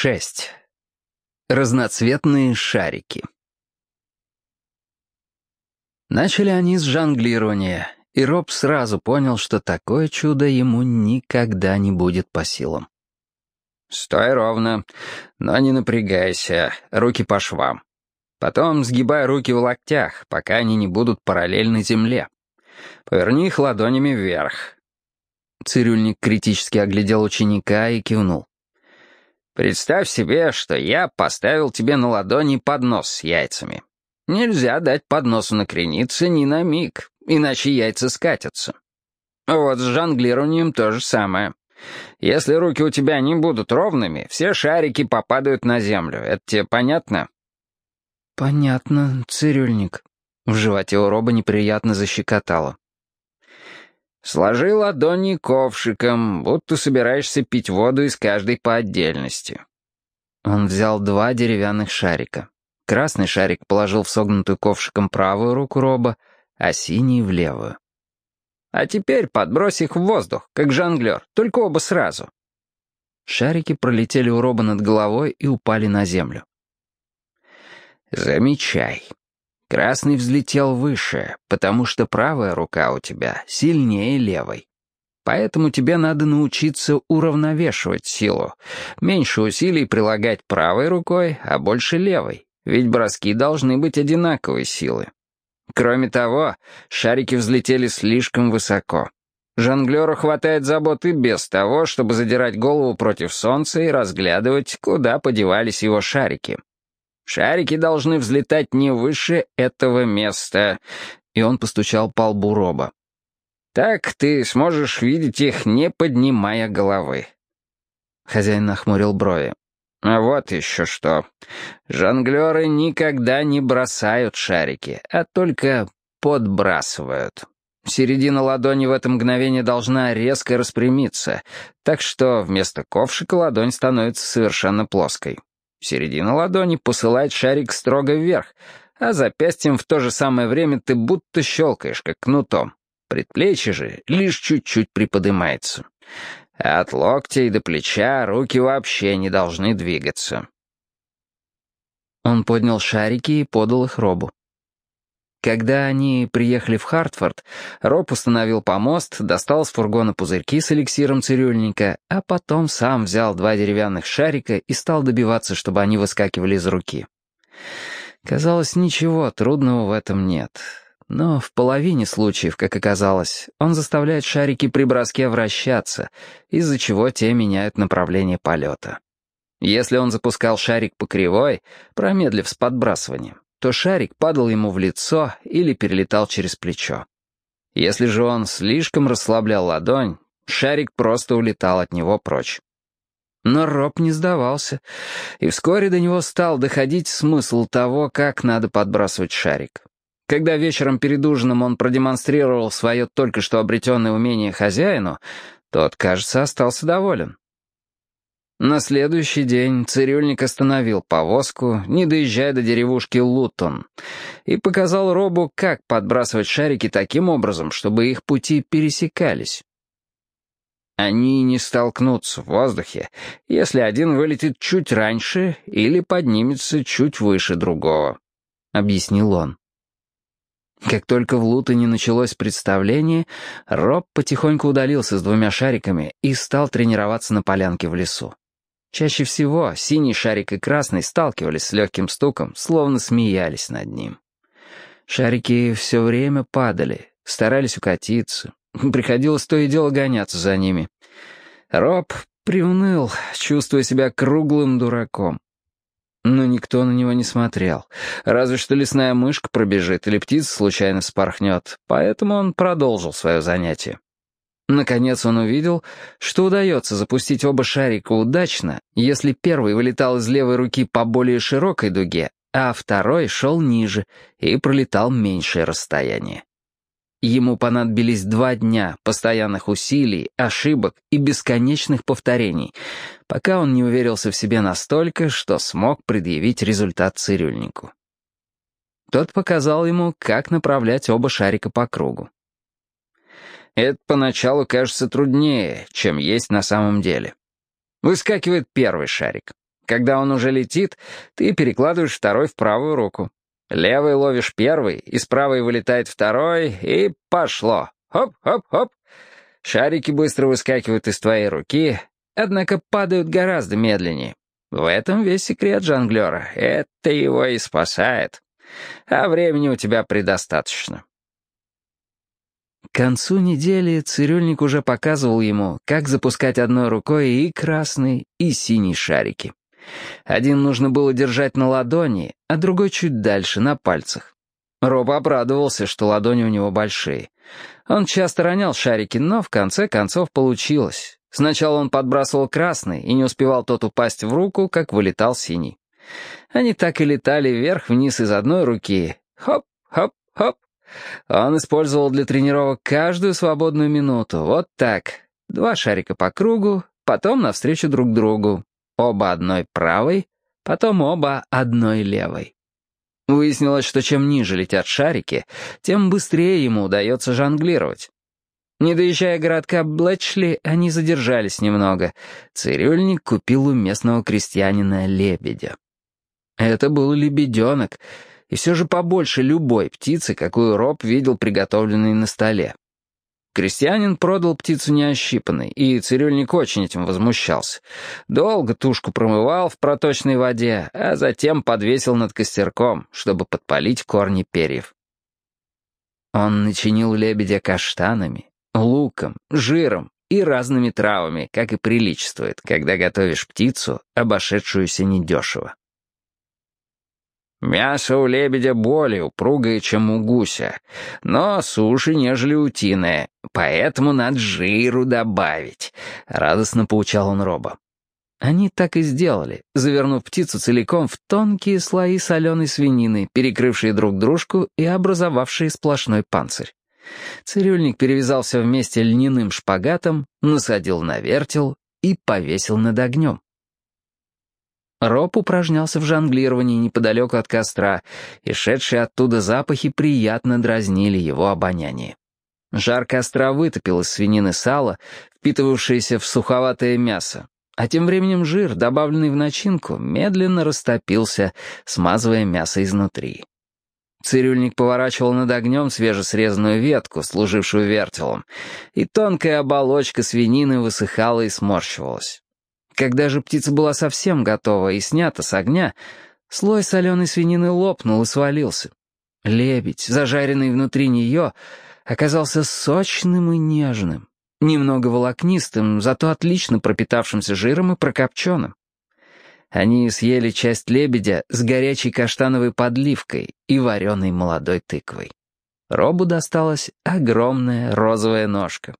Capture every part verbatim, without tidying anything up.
шесть. Разноцветные шарики. Начали они с жонглирования, и Роб сразу понял, что такое чудо ему никогда не будет по силам. «Стой ровно, но не напрягайся, руки по швам. Потом сгибай руки в локтях, пока они не будут параллельны земле. Поверни их ладонями вверх». Цирюльник критически оглядел ученика и кивнул. «Представь себе, что я поставил тебе на ладони поднос с яйцами. Нельзя дать подносу накрениться ни на миг, иначе яйца скатятся. Вот с жонглированием то же самое. Если руки у тебя не будут ровными, все шарики попадают на землю. Это тебе понятно?» «Понятно, цирюльник». В животе у Роба неприятно защекотало. «Сложи ладони ковшиком, будто собираешься пить воду из каждой по отдельности». Он взял два деревянных шарика. Красный шарик положил в согнутую ковшиком правую руку Роба, а синий — в левую. «А теперь подбрось их в воздух, как жонглер, только оба сразу». Шарики пролетели у Роба над головой и упали на землю. «Замечай. Красный взлетел выше, потому что правая рука у тебя сильнее левой. Поэтому тебе надо научиться уравновешивать силу. Меньше усилий прилагать правой рукой, а больше левой, ведь броски должны быть одинаковой силы. Кроме того, шарики взлетели слишком высоко. Жонглеру хватает заботы без того, чтобы задирать голову против солнца и разглядывать, куда подевались его шарики. Шарики должны взлетать не выше этого места». И он постучал по лбу Роба. «Так ты сможешь видеть их, не поднимая головы». Хозяин нахмурил брови. «А вот еще что. Жонглеры никогда не бросают шарики, а только подбрасывают. Середина ладони в это мгновение должна резко распрямиться, так что вместо ковшика ладонь становится совершенно плоской. Середина ладони посылает шарик строго вверх, а запястьем в то же самое время ты будто щелкаешь, как кнутом. Предплечье же лишь чуть-чуть приподнимается. А от локтя и до плеча руки вообще не должны двигаться». Он поднял шарики и подал их Робу. Когда они приехали в Хартфорд, Роб установил помост, достал из фургона пузырьки с эликсиром цирюльника, а потом сам взял два деревянных шарика и стал добиваться, чтобы они выскакивали из руки. Казалось, ничего трудного в этом нет. Но в половине случаев, как оказалось, он заставляет шарики при броске вращаться, из-за чего те меняют направление полета. Если он запускал шарик по кривой, промедлив с подбрасыванием, то шарик падал ему в лицо или перелетал через плечо. Если же он слишком расслаблял ладонь, шарик просто улетал от него прочь. Но Роб не сдавался, и вскоре до него стал доходить смысл того, как надо подбрасывать шарик. Когда вечером перед ужином он продемонстрировал свое только что обретенное умение хозяину, тот, кажется, остался доволен. На следующий день цирюльник остановил повозку, не доезжая до деревушки Лутон, и показал Робу, как подбрасывать шарики таким образом, чтобы их пути пересекались. Они не столкнутся в воздухе, если один вылетит чуть раньше или поднимется чуть выше другого, — объяснил он. Как только в Лутоне началось представление, Роб потихоньку удалился с двумя шариками и стал тренироваться на полянке в лесу. Чаще всего синий шарик и красный сталкивались с легким стуком, словно смеялись над ним. Шарики все время падали, старались укатиться. Приходилось то и дело гоняться за ними. Роб приуныл, чувствуя себя круглым дураком. Но никто на него не смотрел. Разве что лесная мышка пробежит или птица случайно спорхнет, поэтому он продолжил свое занятие. Наконец он увидел, что удается запустить оба шарика удачно, если первый вылетал из левой руки по более широкой дуге, а второй шел ниже и пролетал меньшее расстояние. Ему понадобились два дня постоянных усилий, ошибок и бесконечных повторений, пока он не уверился в себе настолько, что смог предъявить результат цирюльнику. Тот показал ему, как направлять оба шарика по кругу. Это поначалу кажется труднее, чем есть на самом деле. Выскакивает первый шарик. Когда он уже летит, ты перекладываешь второй в правую руку. Левой ловишь первый, из правой вылетает второй, и пошло. Хоп-хоп-хоп. Шарики быстро выскакивают из твоей руки, однако падают гораздо медленнее. В этом весь секрет жонглера. Это его и спасает. А времени у тебя предостаточно. К концу недели цирюльник уже показывал ему, как запускать одной рукой и красный, и синий шарики. Один нужно было держать на ладони, а другой чуть дальше, на пальцах. Роб обрадовался, что ладони у него большие. Он часто ронял шарики, но в конце концов получилось. Сначала он подбрасывал красный, и не успевал тот упасть в руку, как вылетал синий. Они так и летали вверх-вниз из одной руки. Хоп-хоп-хоп. Он использовал для тренировок каждую свободную минуту. Вот так. Два шарика по кругу, потом навстречу друг другу. Оба одной правой, потом оба одной левой. Выяснилось, что чем ниже летят шарики, тем быстрее ему удается жонглировать. Не доезжая городка Блэчли, они задержались немного. Цирюльник купил у местного крестьянина лебедя. Это был лебеденок, и все же побольше любой птицы, какую Роб видел приготовленной на столе. Крестьянин продал птицу неощипанной, и цирюльник очень этим возмущался. Долго тушку промывал в проточной воде, а затем подвесил над костерком, чтобы подпалить корни перьев. Он начинил лебедя каштанами, луком, жиром и разными травами, как и приличествует, когда готовишь птицу, обошедшуюся недешево. Мясо у лебедя более упругое, чем у гуся, но суше, нежели утиное, поэтому надо жиру добавить», — радостно поучал он Роба. Они так и сделали, завернув птицу целиком в тонкие слои соленой свинины, перекрывшие друг дружку и образовавшие сплошной панцирь. Цирюльник перевязал все вместе льняным шпагатом, насадил на вертел и повесил над огнем. Роб упражнялся в жонглировании неподалеку от костра, и шедшие оттуда запахи приятно дразнили его обоняние. Жар костра вытопил из свинины сало, впитывавшееся в суховатое мясо, а тем временем жир, добавленный в начинку, медленно растопился, смазывая мясо изнутри. Цирюльник поворачивал над огнем свежесрезанную ветку, служившую вертелом, и тонкая оболочка свинины высыхала и сморщивалась. Когда же птица была совсем готова и снята с огня, слой соленой свинины лопнул и свалился. Лебедь, зажаренный внутри нее, оказался сочным и нежным, немного волокнистым, зато отлично пропитавшимся жиром и прокопченым. Они съели часть лебедя с горячей каштановой подливкой и вареной молодой тыквой. Робу досталась огромная розовая ножка.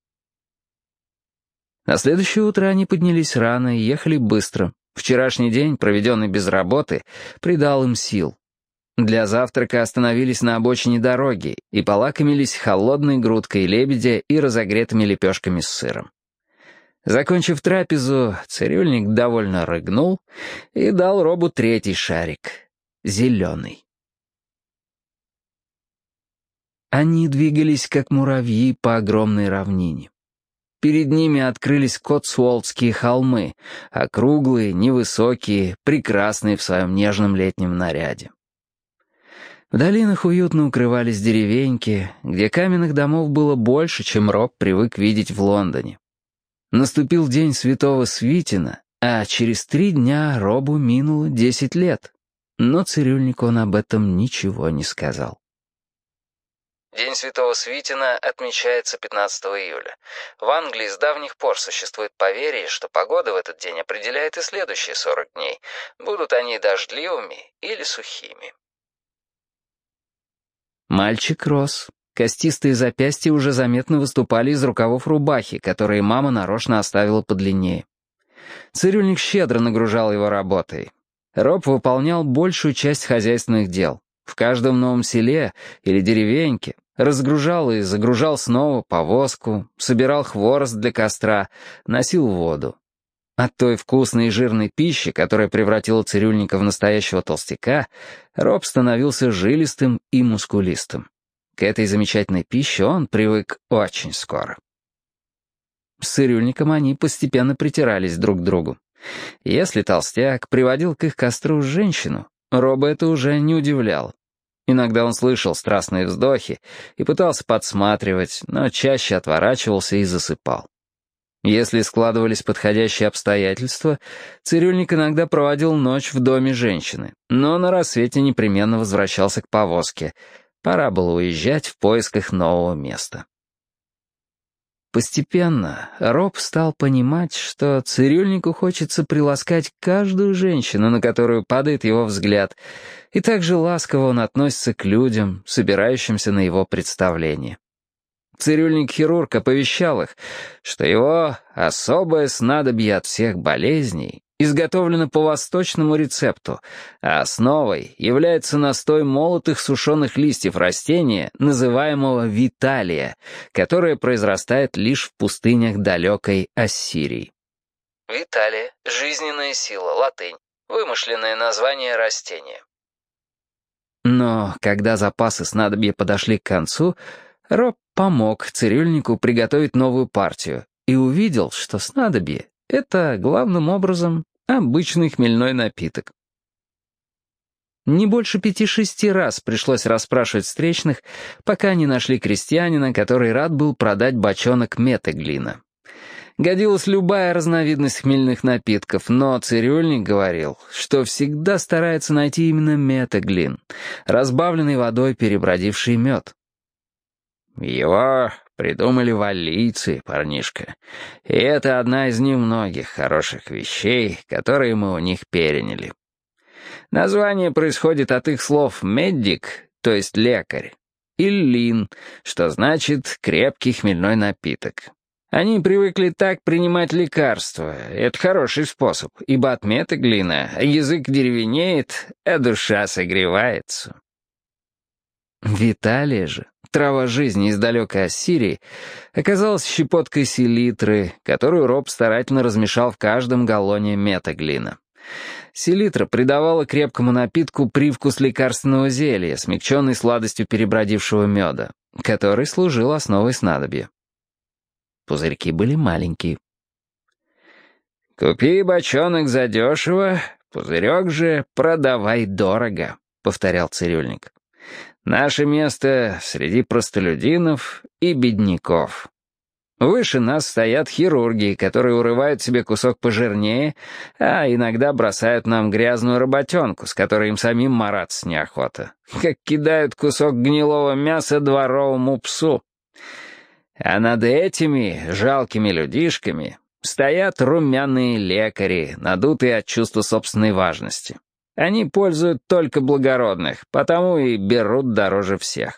На следующее утро они поднялись рано и ехали быстро. Вчерашний день, проведенный без работы, придал им сил. Для завтрака остановились на обочине дороги и полакомились холодной грудкой лебедя и разогретыми лепешками с сыром. Закончив трапезу, цирюльник довольно рыгнул и дал Робу третий шарик — зеленый. Они двигались, как муравьи, по огромной равнине. Перед ними открылись Котсуолтские холмы, округлые, невысокие, прекрасные в своем нежном летнем наряде. В долинах уютно укрывались деревеньки, где каменных домов было больше, чем Роб привык видеть в Лондоне. Наступил день Святого Свитина, а через три дня Робу минуло десять лет, но цирюльнику он об этом ничего не сказал. День Святого Свитина отмечается пятнадцатого июля. В Англии с давних пор существует поверье, что погода в этот день определяет и следующие сорок дней. Будут они дождливыми или сухими. Мальчик рос. Костистые запястья уже заметно выступали из рукавов рубахи, которые мама нарочно оставила подлиннее. Цирюльник щедро нагружал его работой. Роб выполнял большую часть хозяйственных дел. В каждом новом селе или деревеньке разгружал и загружал снова повозку, собирал хворост для костра, носил воду. От той вкусной и жирной пищи, которая превратила цирюльника в настоящего толстяка, Роб становился жилистым и мускулистым. К этой замечательной пище он привык очень скоро. С цирюльником они постепенно притирались друг к другу. Если толстяк приводил к их костру женщину, Роба это уже не удивляло. Иногда он слышал страстные вздохи и пытался подсматривать, но чаще отворачивался и засыпал. Если складывались подходящие обстоятельства, цирюльник иногда проводил ночь в доме женщины, но на рассвете непременно возвращался к повозке. Пора было уезжать в поисках нового места. Постепенно Роб стал понимать, что цирюльнику хочется приласкать каждую женщину, на которую падает его взгляд, и также ласково он относится к людям, собирающимся на его представление. Цирюльник-хирург оповещал их, что его особое снадобье от всех болезней изготовлено по восточному рецепту, а основой является настой молотых сушеных листьев растения, называемого виталия, которое произрастает лишь в пустынях далекой Ассирии. Виталия — жизненная сила, латынь, вымышленное название растения. Но когда запасы снадобья подошли к концу, Роб помог цирюльнику приготовить новую партию и увидел, что снадобье — это, главным образом, обычный хмельной напиток. Не больше пяти-шести раз пришлось расспрашивать встречных, пока не нашли крестьянина, который рад был продать бочонок метеглина. Годилась любая разновидность хмельных напитков, но цирюльник говорил, что всегда старается найти именно метеглин, разбавленный водой перебродивший мед. «Его придумали валлийцы, парнишка, и это одна из немногих хороших вещей, которые мы у них переняли. Название происходит от их слов «медик», то есть лекарь, и «лин», что значит «крепкий хмельной напиток». Они привыкли так принимать лекарства. Это хороший способ, ибо от метеглина язык деревенеет, а душа согревается. Виталия же, трава жизни из далекой Ассирии, оказалась щепоткой селитры, которую Роб старательно размешал в каждом галлоне метеглина. Селитра придавала крепкому напитку привкус лекарственного зелья, смягченный сладостью перебродившего меда, который служил основой снадобья. Пузырьки были маленькие. «Купи бочонок задешево, пузырек же продавай дорого», — повторял цирюльник. «Наше место среди простолюдинов и бедняков. Выше нас стоят хирурги, которые урывают себе кусок пожирнее, а иногда бросают нам грязную работенку, с которой им самим мараться неохота, как кидают кусок гнилого мяса дворовому псу. А над этими жалкими людишками стоят румяные лекари, надутые от чувства собственной важности. Они пользуют только благородных, потому и берут дороже всех.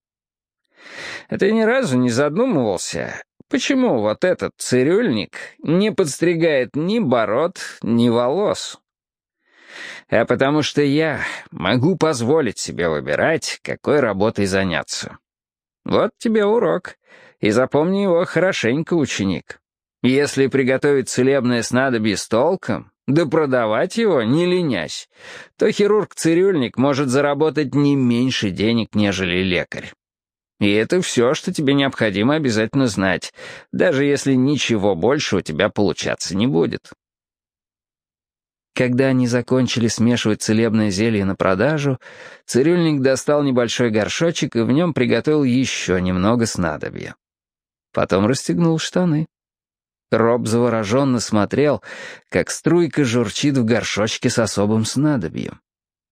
А ты ни разу не задумывался, почему вот этот цирюльник не подстригает ни бород, ни волос? А потому что я могу позволить себе выбирать, какой работой заняться. Вот тебе урок, и запомни его хорошенько, ученик. Если приготовить целебное снадобье с толком, да продавать его, не ленясь, то хирург-цирюльник может заработать не меньше денег, нежели лекарь. И это все, что тебе необходимо обязательно знать, даже если ничего больше у тебя получаться не будет. Когда они закончили смешивать целебное зелье на продажу, цирюльник достал небольшой горшочек и в нем приготовил еще немного снадобья. Потом расстегнул штаны. Роб завороженно смотрел, как струйка журчит в горшочке с особым снадобьем.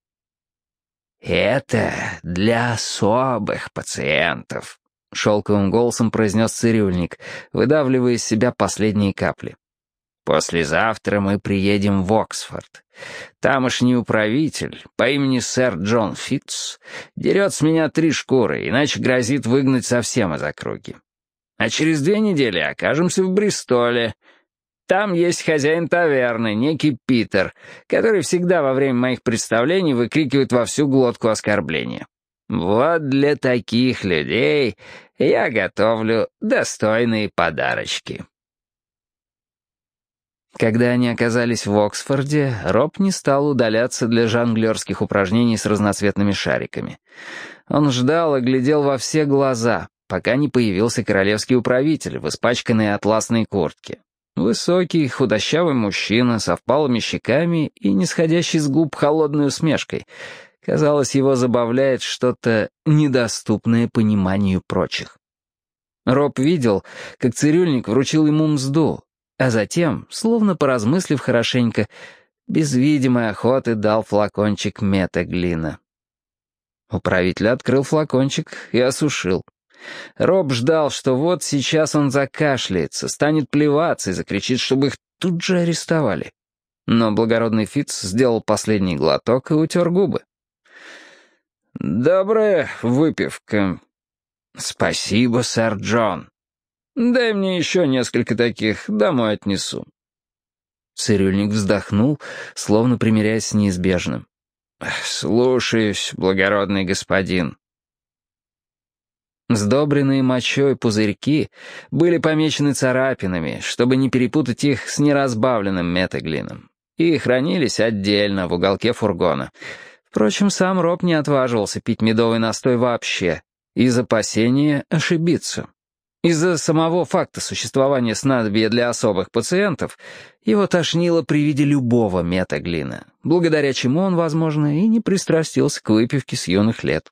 «Это для особых пациентов», — шелковым голосом произнес цирюльник, выдавливая из себя последние капли. «Послезавтра мы приедем в Оксфорд. Тамошний управитель по имени сэр Джон Фитц дерет с меня три шкуры, иначе грозит выгнать совсем из округи. А через две недели окажемся в Бристоле. Там есть хозяин таверны, некий Питер, который всегда во время моих представлений выкрикивает во всю глотку оскорбления. Вот для таких людей я готовлю достойные подарочки». Когда они оказались в Оксфорде, Роб не стал удаляться для жонглерских упражнений с разноцветными шариками. Он ждал и глядел во все глаза, пока не появился королевский управитель в испачканной атласной куртке. Высокий, худощавый мужчина со впалыми щеками и нисходящий с губ холодной усмешкой. Казалось, его забавляет что-то недоступное пониманию прочих. Роб видел, как цирюльник вручил ему мзду, а затем, словно поразмыслив хорошенько, без видимой охоты дал флакончик метаглина. Управитель открыл флакончик и осушил. Роб ждал, что вот сейчас он закашляется, станет плеваться и закричит, чтобы их тут же арестовали. Но благородный Фитц сделал последний глоток и утер губы. «Добрая выпивка». «Спасибо, сэр Джон. Дай мне еще несколько таких, домой отнесу». Цирюльник вздохнул, словно примиряясь с неизбежным. «Слушаюсь, благородный господин». Сдобренные мочой пузырьки были помечены царапинами, чтобы не перепутать их с неразбавленным метаглином, и хранились отдельно в уголке фургона. Впрочем, сам Роб не отваживался пить медовый настой вообще, из опасения ошибиться. Из-за самого факта существования снадобья для особых пациентов его тошнило при виде любого метаглина, благодаря чему он, возможно, и не пристрастился к выпивке с юных лет.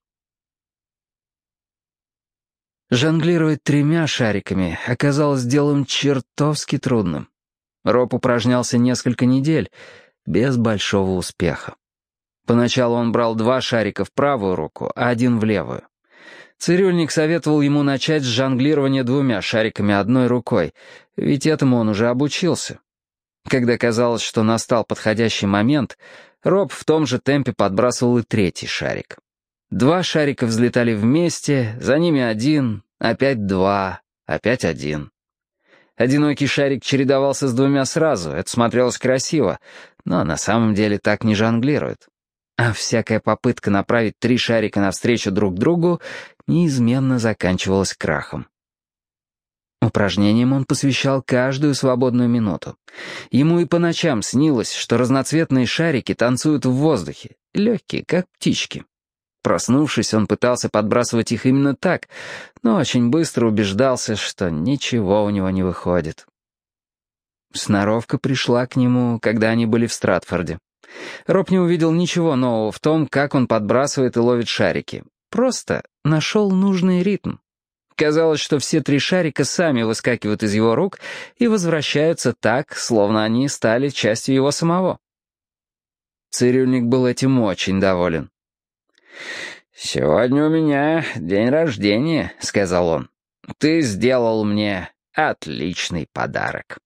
Жонглировать тремя шариками оказалось делом чертовски трудным. Роб упражнялся несколько недель, без большого успеха. Поначалу он брал два шарика в правую руку, а один в левую. Цирюльник советовал ему начать с жонглирования двумя шариками одной рукой, ведь этому он уже обучился. Когда казалось, что настал подходящий момент, Роб в том же темпе подбрасывал и третий шарик. Два шарика взлетали вместе, за ними один, опять два, опять один. Одинокий шарик чередовался с двумя сразу, это смотрелось красиво, но на самом деле так не жонглируют. А всякая попытка направить три шарика навстречу друг другу неизменно заканчивалась крахом. Упражнениям он посвящал каждую свободную минуту. Ему и по ночам снилось, что разноцветные шарики танцуют в воздухе, легкие, как птички. Проснувшись, он пытался подбрасывать их именно так, но очень быстро убеждался, что ничего у него не выходит. Сноровка пришла к нему, когда они были в Стратфорде. Роб не увидел ничего нового в том, как он подбрасывает и ловит шарики. Просто нашел нужный ритм. Казалось, что все три шарика сами выскакивают из его рук и возвращаются так, словно они стали частью его самого. Цирюльник был этим очень доволен. «Сегодня у меня день рождения», — сказал он. «Ты сделал мне отличный подарок».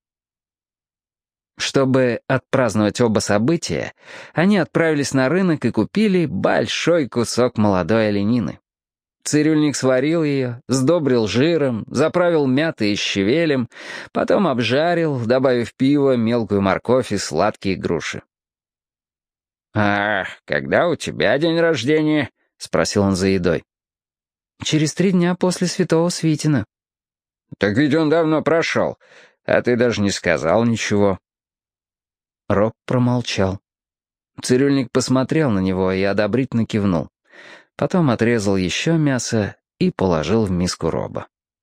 Чтобы отпраздновать оба события, они отправились на рынок и купили большой кусок молодой оленины. Цирюльник сварил ее, сдобрил жиром, заправил мятой и щавелем, потом обжарил, добавив пиво, мелкую морковь и сладкие груши. «А когда у тебя день рождения?» — спросил он за едой. «Через три дня после Святого Свитина». «Так ведь он давно прошел, а ты даже не сказал ничего». Роб промолчал. Цирюльник посмотрел на него и одобрительно кивнул. Потом отрезал еще мясо и положил в миску Роба.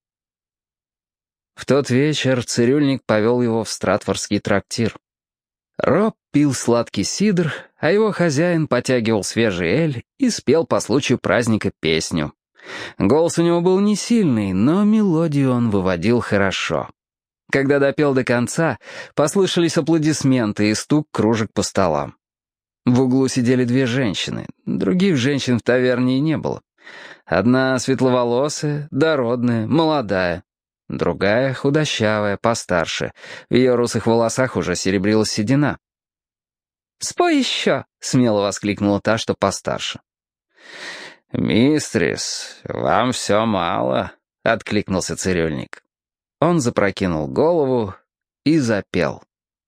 В тот вечер цирюльник повел его в стратфордский трактир. Роб пил сладкий сидр, а его хозяин потягивал свежий эль и спел по случаю праздника песню. Голос у него был не сильный, но мелодию он выводил хорошо. Когда допел до конца, послышались аплодисменты и стук кружек по столам. В углу сидели две женщины, других женщин в таверне и не было. Одна светловолосая, дородная, молодая. Другая худощавая, постарше. В ее русых волосах уже серебрилась седина. «Спой еще!» — смело воскликнула та, что постарше. «Мистрис, вам все мало», — откликнулся цирюльник. Он запрокинул голову и запел.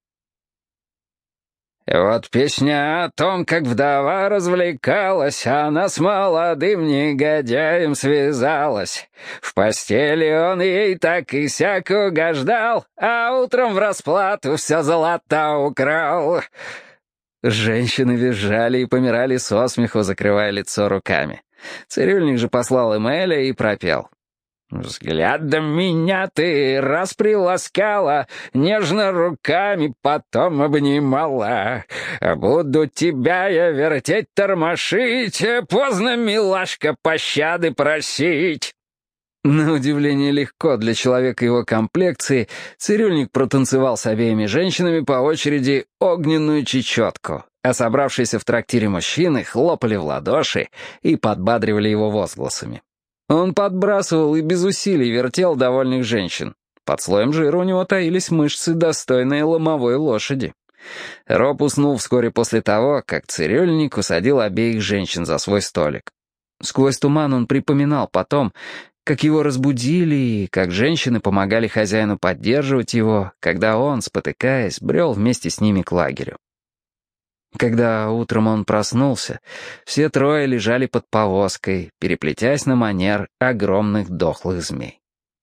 «Вот песня о том, как вдова развлекалась, она с молодым негодяем связалась. В постели он ей так и сяк угождал, а утром в расплату все золото украл». Женщины визжали и помирали со смеху, закрывая лицо руками. Цирюльник же послал им эля и пропел. «Взглядом меня ты раз приласкала, нежно руками потом обнимала. Буду тебя я вертеть, тормошить, поздно, милашка, пощады просить». На удивление легко для человека его комплекции цирюльник протанцевал с обеими женщинами по очереди огненную чечетку, а собравшиеся в трактире мужчины хлопали в ладоши и подбадривали его возгласами. Он подбрасывал и без усилий вертел довольных женщин. Под слоем жира у него таились мышцы, достойные ломовой лошади. Роб уснул вскоре после того, как цирюльник усадил обеих женщин за свой столик. Сквозь туман он припоминал потом, как его разбудили и как женщины помогали хозяину поддерживать его, когда он, спотыкаясь, брел вместе с ними к лагерю. Когда утром он проснулся, все трое лежали под повозкой, переплетясь на манер огромных дохлых змей.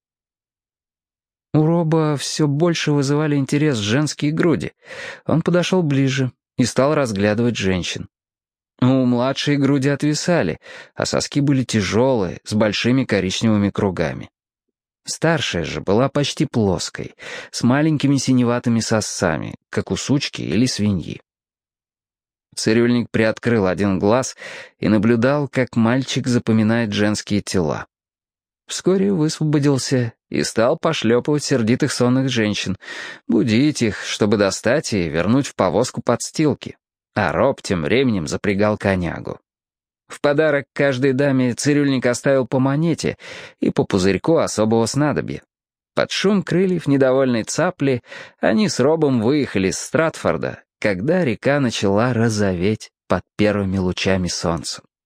У Роба все больше вызывали интерес женские груди. Он подошел ближе и стал разглядывать женщин. У младшей груди отвисали, а соски были тяжелые, с большими коричневыми кругами. Старшая же была почти плоской, с маленькими синеватыми сосцами, как у сучки или свиньи. Цирюльник приоткрыл один глаз и наблюдал, как мальчик запоминает женские тела. Вскоре высвободился и стал пошлепывать сердитых сонных женщин, будить их, чтобы достать и вернуть в повозку подстилки. А Роб тем временем запрягал конягу. В подарок каждой даме цирюльник оставил по монете и по пузырьку особого снадобья. Под шум крыльев недовольной цапли они с Робом выехали из Стратфорда, когда река начала розоветь под первыми лучами солнца.